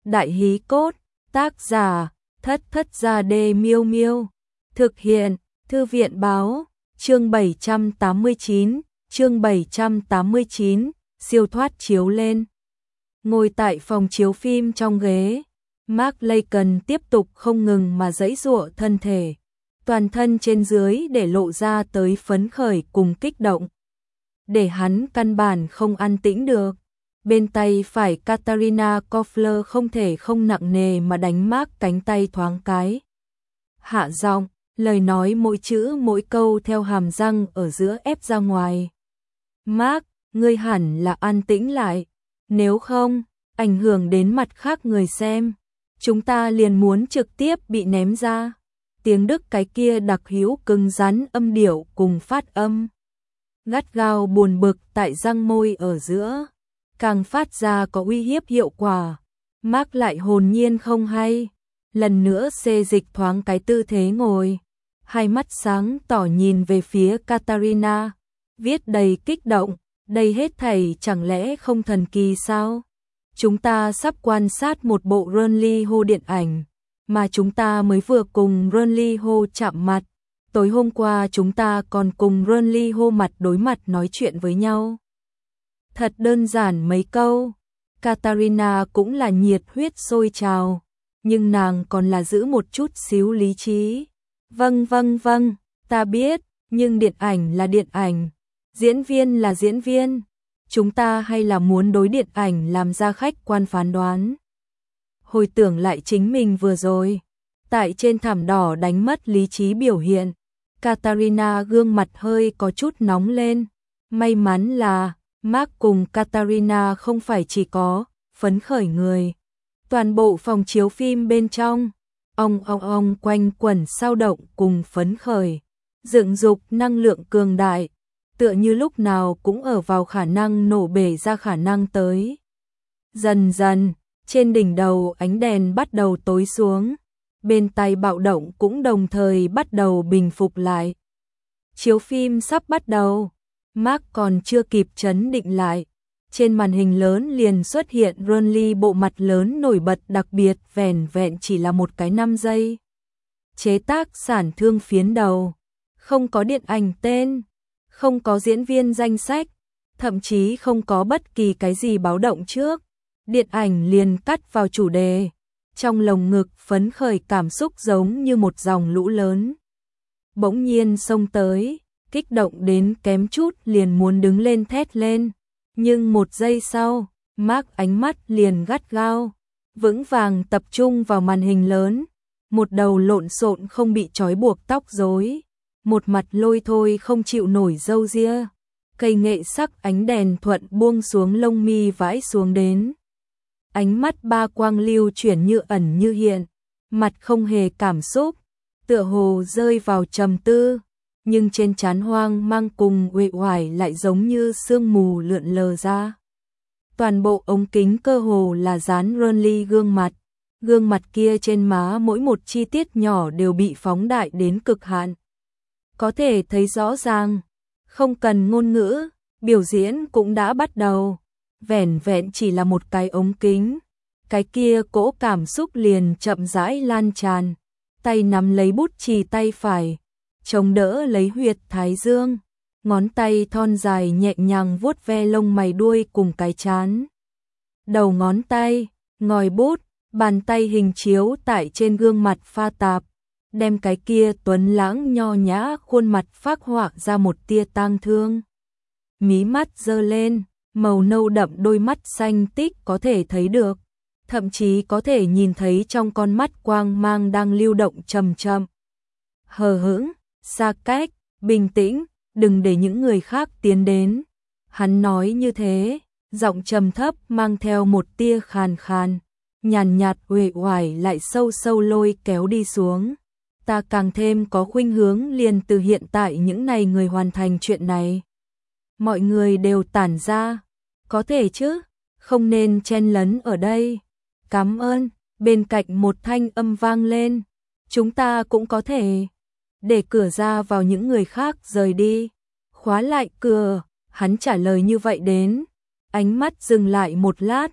Đại hí cốt, tác giả, Thất Thất Gia Đê Miêu Miêu. Thực hiện, Thư viện Báo, chương 789, siêu thoát chiếu lên. Ngồi tại phòng chiếu phim trong ghế, Mark Lacon tiếp tục không ngừng mà giãy giụa thân thể. Toàn thân trên dưới để lộ ra tới phấn khởi cùng kích động. Để hắn căn bản không an tĩnh được. Bên tay phải Katarina Koffler không thể không nặng nề mà đánh Mark cánh tay thoáng cái. Hạ giọng, lời nói mỗi chữ mỗi câu theo hàm răng ở giữa ép ra ngoài. Mark, ngươi hẳn là an tĩnh lại. Nếu không, ảnh hưởng đến mặt khác người xem. Chúng ta liền muốn trực tiếp bị ném ra. Tiếng Đức cái kia đặc hữu cứng rắn âm điệu cùng phát âm. Gắt gao buồn bực tại răng môi ở giữa. Càng phát ra có uy hiếp hiệu quả. Mark lại hồn nhiên không hay. Lần nữa xê dịch thoáng cái tư thế ngồi. Hai mắt sáng tỏ nhìn về phía Katarina. Viết đầy kích động. Đây hết thảy chẳng lẽ không thần kỳ sao? Chúng ta sắp quan sát một bộ Runly Ho điện ảnh. Mà chúng ta mới vừa cùng Runly Ho chạm mặt. Tối hôm qua chúng ta còn cùng Runly Ho mặt đối mặt nói chuyện với nhau. Thật đơn giản mấy câu. Katarina cũng là nhiệt huyết sôi trào. Nhưng nàng còn là giữ một chút xíu lý trí. Vâng, ta biết. Nhưng điện ảnh là điện ảnh. Diễn viên là diễn viên. Chúng ta hay là muốn đối điện ảnh làm ra khách quan phán đoán. Hồi tưởng lại chính mình vừa rồi. Tại trên thảm đỏ đánh mất lý trí biểu hiện. Katarina gương mặt hơi có chút nóng lên. May mắn là Mark cùng Katarina không phải chỉ có phấn khởi người. Toàn bộ phòng chiếu phim bên trong, ong quanh quẩn sao động cùng phấn khởi. Dựng dục năng lượng cường đại. Tựa như lúc nào cũng ở vào khả năng nổ bể ra khả năng tới. Dần dần, trên đỉnh đầu ánh đèn bắt đầu tối xuống. Bên tai bạo động cũng đồng thời bắt đầu bình phục lại. Chiếu phim sắp bắt đầu. Mark còn chưa kịp trấn định lại. Trên màn hình lớn liền xuất hiện Runly bộ mặt lớn nổi bật đặc biệt vẻn vẹn chỉ là một cái 5 giây. Chế tác sản thương phiến đầu. Không có điện ảnh tên. Không có diễn viên danh sách. Thậm chí không có bất kỳ cái gì báo động trước. Điện ảnh liền cắt vào chủ đề. Trong lồng ngực phấn khởi cảm xúc giống như một dòng lũ lớn. Bỗng nhiên xông tới, kích động đến kém chút liền muốn đứng lên thét lên. Nhưng một giây sau, Mark ánh mắt liền gắt gao, vững vàng tập trung vào màn hình lớn. Một đầu lộn xộn không bị trói buộc tóc rối. Một mặt lôi thôi không chịu nổi râu ria. Cây nghệ sắc ánh đèn thuận buông xuống lông mi vãi xuống đến. Ánh mắt ba quang lưu chuyển như ẩn như hiện, mặt không hề cảm xúc, tựa hồ rơi vào trầm tư, nhưng trên trán hoang mang cùng uể oải lại giống như sương mù lượn lờ ra. Toàn bộ ống kính cơ hồ là dán Runly gương mặt kia trên má mỗi một chi tiết nhỏ đều bị phóng đại đến cực hạn. Có thể thấy rõ ràng, không cần ngôn ngữ, biểu diễn cũng đã bắt đầu. Vẻn vẹn chỉ là một cái ống kính, cái kia cỗ cảm xúc liền chậm rãi lan tràn, tay nắm lấy bút chì tay phải, chống đỡ lấy huyệt thái dương, ngón tay thon dài nhẹ nhàng vuốt ve lông mày đuôi cùng cái trán. Đầu ngón tay, ngòi bút, bàn tay hình chiếu tại trên gương mặt pha tạp, đem cái kia tuấn lãng nho nhã khuôn mặt phác họa ra một tia tang thương. Mí mắt giơ lên. Màu nâu đậm đôi mắt xanh tích có thể thấy được, thậm chí có thể nhìn thấy trong con mắt quang mang đang lưu động chậm chậm. Hờ hững, xa cách, bình tĩnh, đừng để những người khác tiến đến. Hắn nói như thế, giọng trầm thấp mang theo một tia khàn khàn, nhàn nhạt uể oải lại sâu sâu lôi kéo đi xuống. Ta càng thêm có khuynh hướng liền từ hiện tại những này người hoàn thành chuyện này. Mọi người đều tản ra. Có thể chứ, không nên chen lấn ở đây. Cảm ơn, bên cạnh một thanh âm vang lên. Chúng ta cũng có thể. Để cửa ra vào những người khác rời đi. Khóa lại cửa, hắn trả lời như vậy đến. Ánh mắt dừng lại một lát,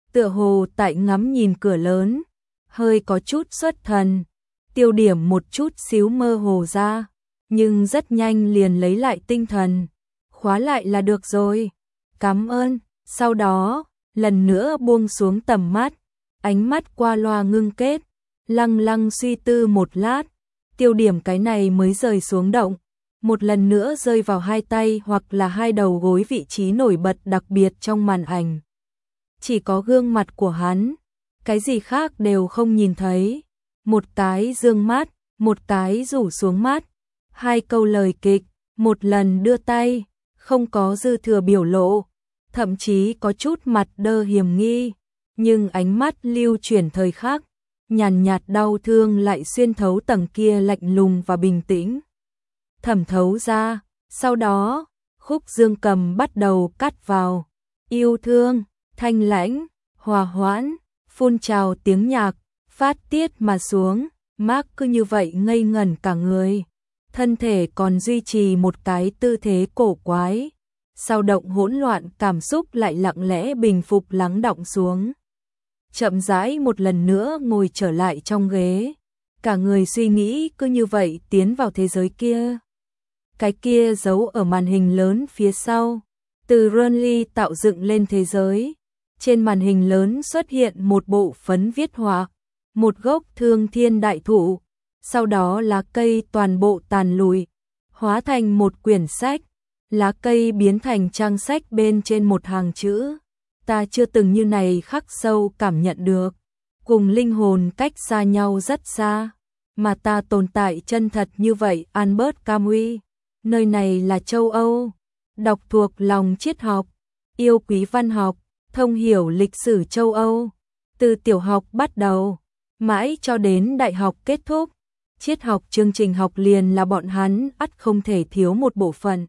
tựa hồ tại ngắm nhìn cửa lớn, hơi có chút xuất thần. Tiêu Điểm một chút xíu mơ hồ ra, nhưng rất nhanh liền lấy lại tinh thần. Khóa lại là được rồi. Cảm ơn. Sau đó, lần nữa buông xuống tầm mắt, ánh mắt qua loa ngưng kết, lăng lăng suy tư một lát, Tiêu Điểm cái này mới rời xuống động, một lần nữa rơi vào hai tay hoặc là hai đầu gối vị trí nổi bật đặc biệt trong màn ảnh. Chỉ có gương mặt của hắn, cái gì khác đều không nhìn thấy. Một cái dương mắt, một cái rủ xuống mắt, hai câu lời kịch, một lần đưa tay, không có dư thừa biểu lộ, thậm chí có chút mặt đơ hiểm nghi, nhưng ánh mắt lưu chuyển thời khắc, nhàn nhạt đau thương lại xuyên thấu tầng kia lạnh lùng và bình tĩnh. Thẩm thấu ra, sau đó, khúc dương cầm bắt đầu cắt vào, yêu thương, thanh lãnh, hòa hoãn, phun trào tiếng nhạc, phát tiết mà xuống, Mark cứ như vậy ngây ngẩn cả người, thân thể còn duy trì một cái tư thế cổ quái, sao động hỗn loạn cảm xúc lại lặng lẽ bình phục lắng đọng xuống. Chậm rãi một lần nữa ngồi trở lại trong ghế, cả người suy nghĩ cứ như vậy tiến vào thế giới kia. Cái kia giấu ở màn hình lớn phía sau, từ Renly tạo dựng lên thế giới. Trên màn hình lớn xuất hiện một bộ phấn viết họa, một gốc thương thiên đại thụ, sau đó lá cây toàn bộ tàn lụi, hóa thành một quyển sách, lá cây biến thành trang sách bên trên một hàng chữ. Ta chưa từng như này khắc sâu cảm nhận được, cùng linh hồn cách xa nhau rất xa, mà ta tồn tại chân thật như vậy. Albert Camus, nơi này là châu Âu, đọc thuộc lòng triết học, yêu quý văn học, thông hiểu lịch sử châu Âu, từ tiểu học bắt đầu, mãi cho đến đại học kết thúc, triết học chương trình học liền là bọn hắn ắt không thể thiếu một bộ phận.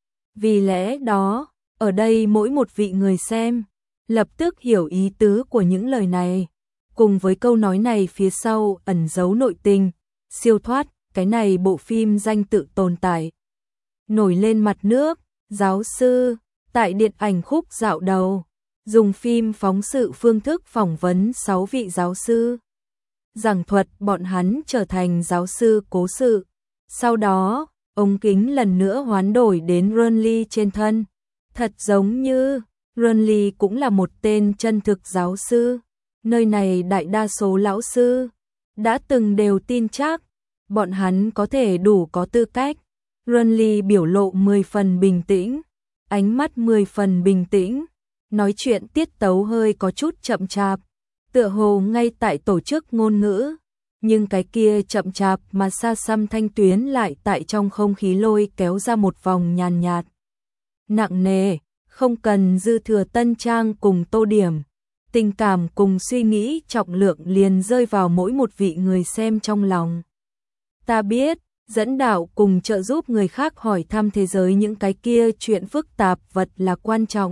Vì lẽ đó, ở đây mỗi một vị người xem, lập tức hiểu ý tứ của những lời này, cùng với câu nói này phía sau ẩn giấu nội tình, siêu thoát, cái này bộ phim danh tự tồn tại. Nổi lên mặt nước, giáo sư, tại điện ảnh khúc dạo đầu, dùng phim phóng sự phương thức phỏng vấn 6 vị giáo sư, giảng thuật bọn hắn trở thành giáo sư cố sự. Sau đó, ống kính lần nữa hoán đổi đến Renly trên thân, thật giống như Renly cũng là một tên chân thực giáo sư. Nơi này đại đa số lão sư đã từng đều tin chắc bọn hắn có thể đủ có tư cách. Renly biểu lộ 10 phần bình tĩnh, ánh mắt 10 phần bình tĩnh, nói chuyện tiết tấu hơi có chút chậm chạp, tựa hồ ngay tại tổ chức ngôn ngữ, nhưng cái kia chậm chạp mà xa xăm thanh tuyến lại tại trong không khí lôi kéo ra một vòng nhàn nhạt, nặng nề, không cần dư thừa tân trang cùng tô điểm, tình cảm cùng suy nghĩ trọng lượng liền rơi vào mỗi một vị người xem trong lòng. Ta biết, dẫn đạo cùng trợ giúp người khác hỏi thăm thế giới những cái kia chuyện phức tạp vật là quan trọng.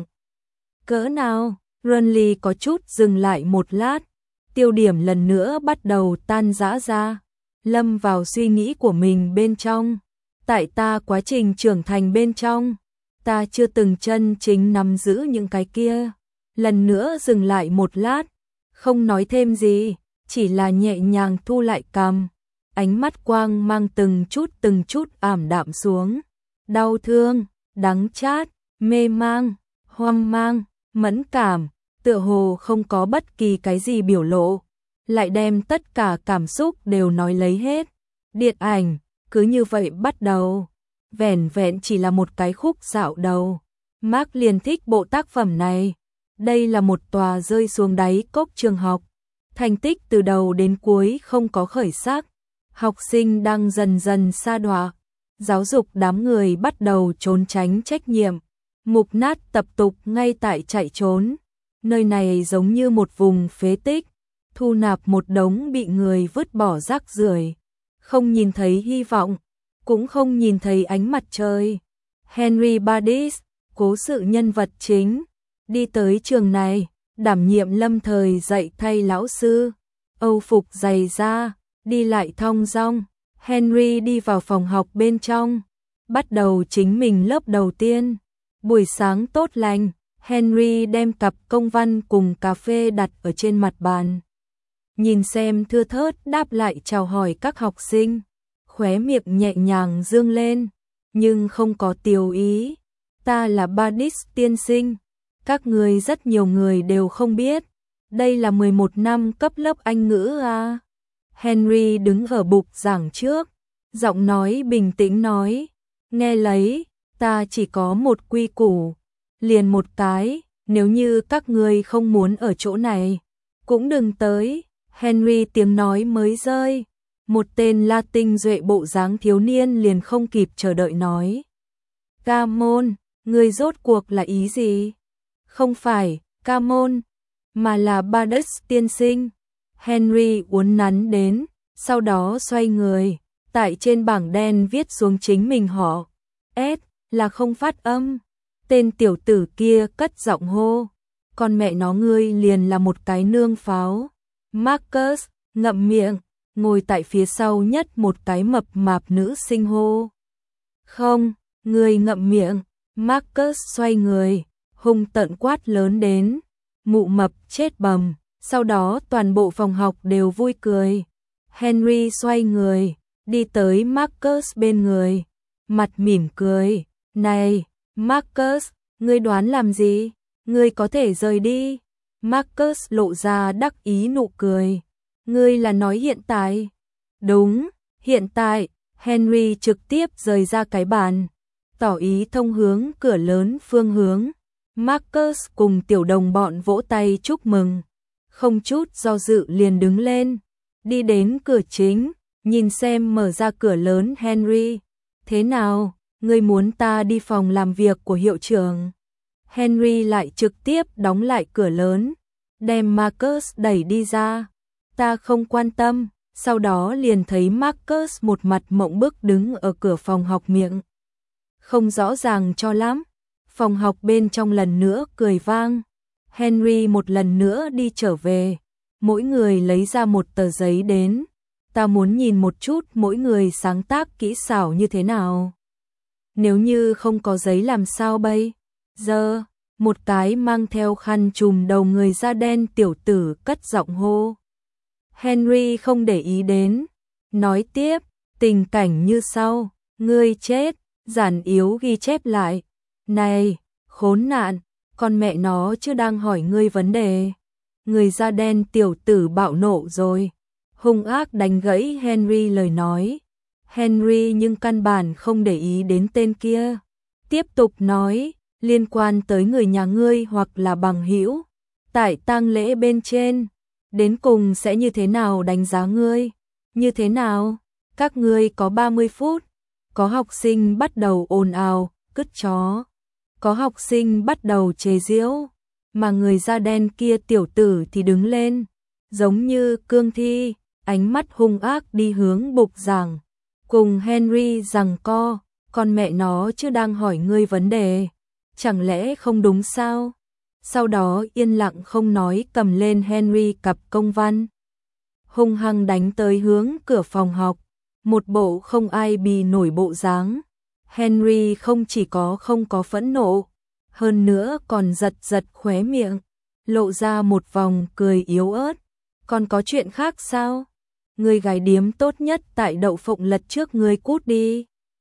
Cỡ nào? Renly có chút dừng lại một lát, Tiêu Điểm lần nữa bắt đầu tan rã ra, lâm vào suy nghĩ của mình bên trong. Tại ta quá trình trưởng thành bên trong, ta chưa từng chân chính nắm giữ những cái kia. Lần nữa dừng lại một lát, không nói thêm gì, chỉ là nhẹ nhàng thu lại cằm, ánh mắt quang mang từng chút ảm đạm xuống. Đau thương, đắng chát, mê mang, hoang mang, mẫn cảm, tựa hồ không có bất kỳ cái gì biểu lộ, lại đem tất cả cảm xúc đều nói lấy hết. Điện ảnh, cứ như vậy bắt đầu, vẻn vẹn chỉ là một cái khúc dạo đầu. Mark liền thích bộ tác phẩm này. Đây là một tòa rơi xuống đáy cốc trường học, thành tích từ đầu đến cuối không có khởi sắc, học sinh đang dần dần sa đọa, giáo dục đám người bắt đầu trốn tránh trách nhiệm, mục nát tập tục ngay tại chạy trốn. Nơi này giống như một vùng phế tích, thu nạp một đống bị người vứt bỏ rác rưởi, không nhìn thấy hy vọng, cũng không nhìn thấy ánh mặt trời. Henry Badis, cố sự nhân vật chính, đi tới trường này, đảm nhiệm lâm thời dạy thay lão sư, âu phục dày da, đi lại thong dong. Henry đi vào phòng học bên trong, bắt đầu chính mình lớp đầu tiên. Buổi sáng tốt lành, Henry đem cặp công văn cùng cà phê đặt ở trên mặt bàn. Nhìn xem thưa thớt đáp lại chào hỏi các học sinh, khóe miệng nhẹ nhàng dương lên, nhưng không có tiều ý. Ta là Badis tiên sinh, các người rất nhiều người đều không biết. Đây là 11 năm cấp lớp Anh ngữ à. Henry đứng ở bục giảng trước, giọng nói bình tĩnh nói, nghe lấy, ta chỉ có một quy củ, liền một cái, nếu như các người không muốn ở chỗ này, cũng đừng tới. Henry tiếng nói mới rơi, một tên Latin duệ bộ dáng thiếu niên liền không kịp chờ đợi nói. Camon, người rốt cuộc là ý gì? Không phải, Camon, mà là Badis tiên sinh. Henry uốn nắn đến, sau đó xoay người, tại trên bảng đen viết xuống chính mình họ. S là không phát âm. Tên tiểu tử kia cất giọng hô, con mẹ nó ngươi liền là một cái nương pháo. Marcus ngậm miệng, ngồi tại phía sau nhất một cái mập mạp nữ sinh hô. Không, ngươi ngậm miệng. Marcus xoay người, hung tợn quát lớn đến, mụ mập chết bầm. Sau đó toàn bộ phòng học đều vui cười. Henry xoay người, đi tới Marcus bên người, mặt mỉm cười. Này, Marcus, ngươi đoán làm gì? Ngươi có thể rời đi. Marcus lộ ra đắc ý nụ cười. Ngươi là nói hiện tại? Đúng, hiện tại. Henry trực tiếp rời ra cái bàn, tỏ ý thông hướng cửa lớn phương hướng. Marcus cùng tiểu đồng bọn vỗ tay chúc mừng, không chút do dự liền đứng lên, đi đến cửa chính, nhìn xem mở ra cửa lớn. Henry, thế nào, ngươi muốn ta đi phòng làm việc của hiệu trưởng? Henry lại trực tiếp đóng lại cửa lớn, đem Marcus đẩy đi ra. Ta không quan tâm. Sau đó liền thấy Marcus một mặt mộng bức đứng ở cửa phòng học, miệng không rõ ràng cho lắm. Phòng học bên trong lần nữa cười vang. Henry một lần nữa đi trở về, mỗi người lấy ra một tờ giấy đến. Ta muốn nhìn một chút mỗi người sáng tác kỹ xảo như thế nào. Nếu như không có giấy làm sao bây giờ? Một cái mang theo khăn trùm đầu người da đen tiểu tử cất giọng hô. Henry không để ý đến, nói tiếp, tình cảnh như sau, ngươi chết, giản yếu ghi chép lại. Này, khốn nạn, con mẹ nó chưa đang hỏi ngươi vấn đề. Người da đen tiểu tử bạo nộ rồi, hung ác đánh gãy Henry lời nói. Henry nhưng căn bản không để ý đến tên kia, tiếp tục nói, liên quan tới người nhà ngươi hoặc là bằng hữu, tại tang lễ bên trên, đến cùng sẽ như thế nào đánh giá ngươi? Như thế nào? Các ngươi có 30 phút. Có học sinh bắt đầu ồn ào, cứt chó. Có học sinh bắt đầu chế giễu, mà người da đen kia tiểu tử thì đứng lên, giống như cương thi, ánh mắt hung ác đi hướng bục giảng, cùng Henry giằng co, con mẹ nó chứ đang hỏi ngươi vấn đề, chẳng lẽ không đúng sao? Sau đó yên lặng không nói, cầm lên Henry cặp công văn, hung hăng đánh tới hướng cửa phòng học, một bộ không ai bì nổi bộ dáng. Henry không chỉ không có phẫn nộ, hơn nữa còn giật giật khóe miệng, lộ ra một vòng cười yếu ớt. Còn có chuyện khác sao? Người gái điếm tốt nhất tại đậu phộng lật trước ngươi cút đi.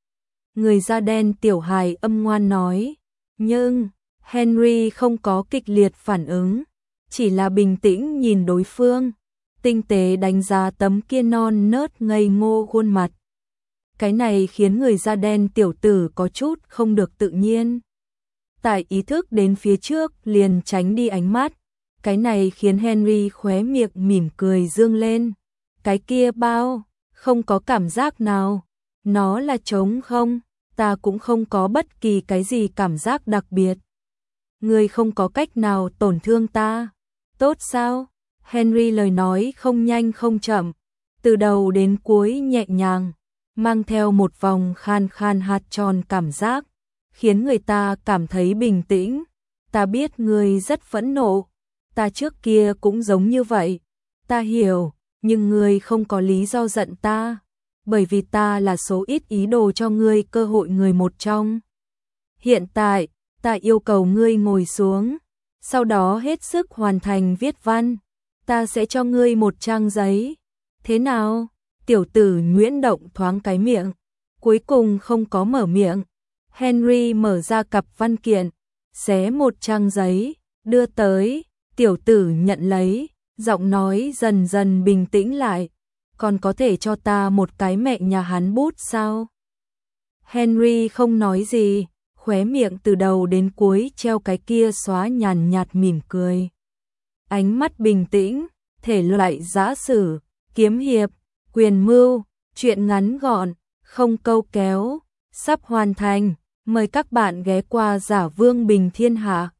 Người da đen tiểu hài âm ngoan nói. Nhưng Henry không có kịch liệt phản ứng, chỉ là bình tĩnh nhìn đối phương, tinh tế đánh giá tấm kia non nớt ngây ngô khuôn mặt. Cái này khiến người da đen tiểu tử có chút không được tự nhiên. Tại ý thức đến phía trước liền tránh đi ánh mắt. Cái này khiến Henry khóe miệng mỉm cười dương lên. Cái kia bao, không có cảm giác nào. Nó là trống không, ta cũng không có bất kỳ cái gì cảm giác đặc biệt. Ngươi không có cách nào tổn thương ta. Tốt sao? Henry lời nói không nhanh không chậm, từ đầu đến cuối nhẹ nhàng, mang theo một vòng khan khan hạt tròn cảm giác, khiến người ta cảm thấy bình tĩnh. Ta biết ngươi rất phẫn nộ, ta trước kia cũng giống như vậy, ta hiểu, nhưng ngươi không có lý do giận ta, bởi vì ta là số ít ý đồ cho ngươi cơ hội người một trong. Hiện tại, ta yêu cầu ngươi ngồi xuống, sau đó hết sức hoàn thành viết văn, ta sẽ cho ngươi một trang giấy. Thế nào? Tiểu tử Nguyễn động thoáng cái miệng, cuối cùng không có mở miệng. Henry mở ra cặp văn kiện, xé một trang giấy, đưa tới, tiểu tử nhận lấy, giọng nói dần dần bình tĩnh lại, còn có thể cho ta một cái mẹ nhà hắn bút sao? Henry không nói gì, khóe miệng từ đầu đến cuối treo cái kia xóa nhàn nhạt mỉm cười. Ánh mắt bình tĩnh, thể loại giã sử, kiếm hiệp, quyền mưu, truyện ngắn gọn, không câu kéo, sắp hoàn thành, mời các bạn ghé qua Giả Vương Bình Thiên Hạ.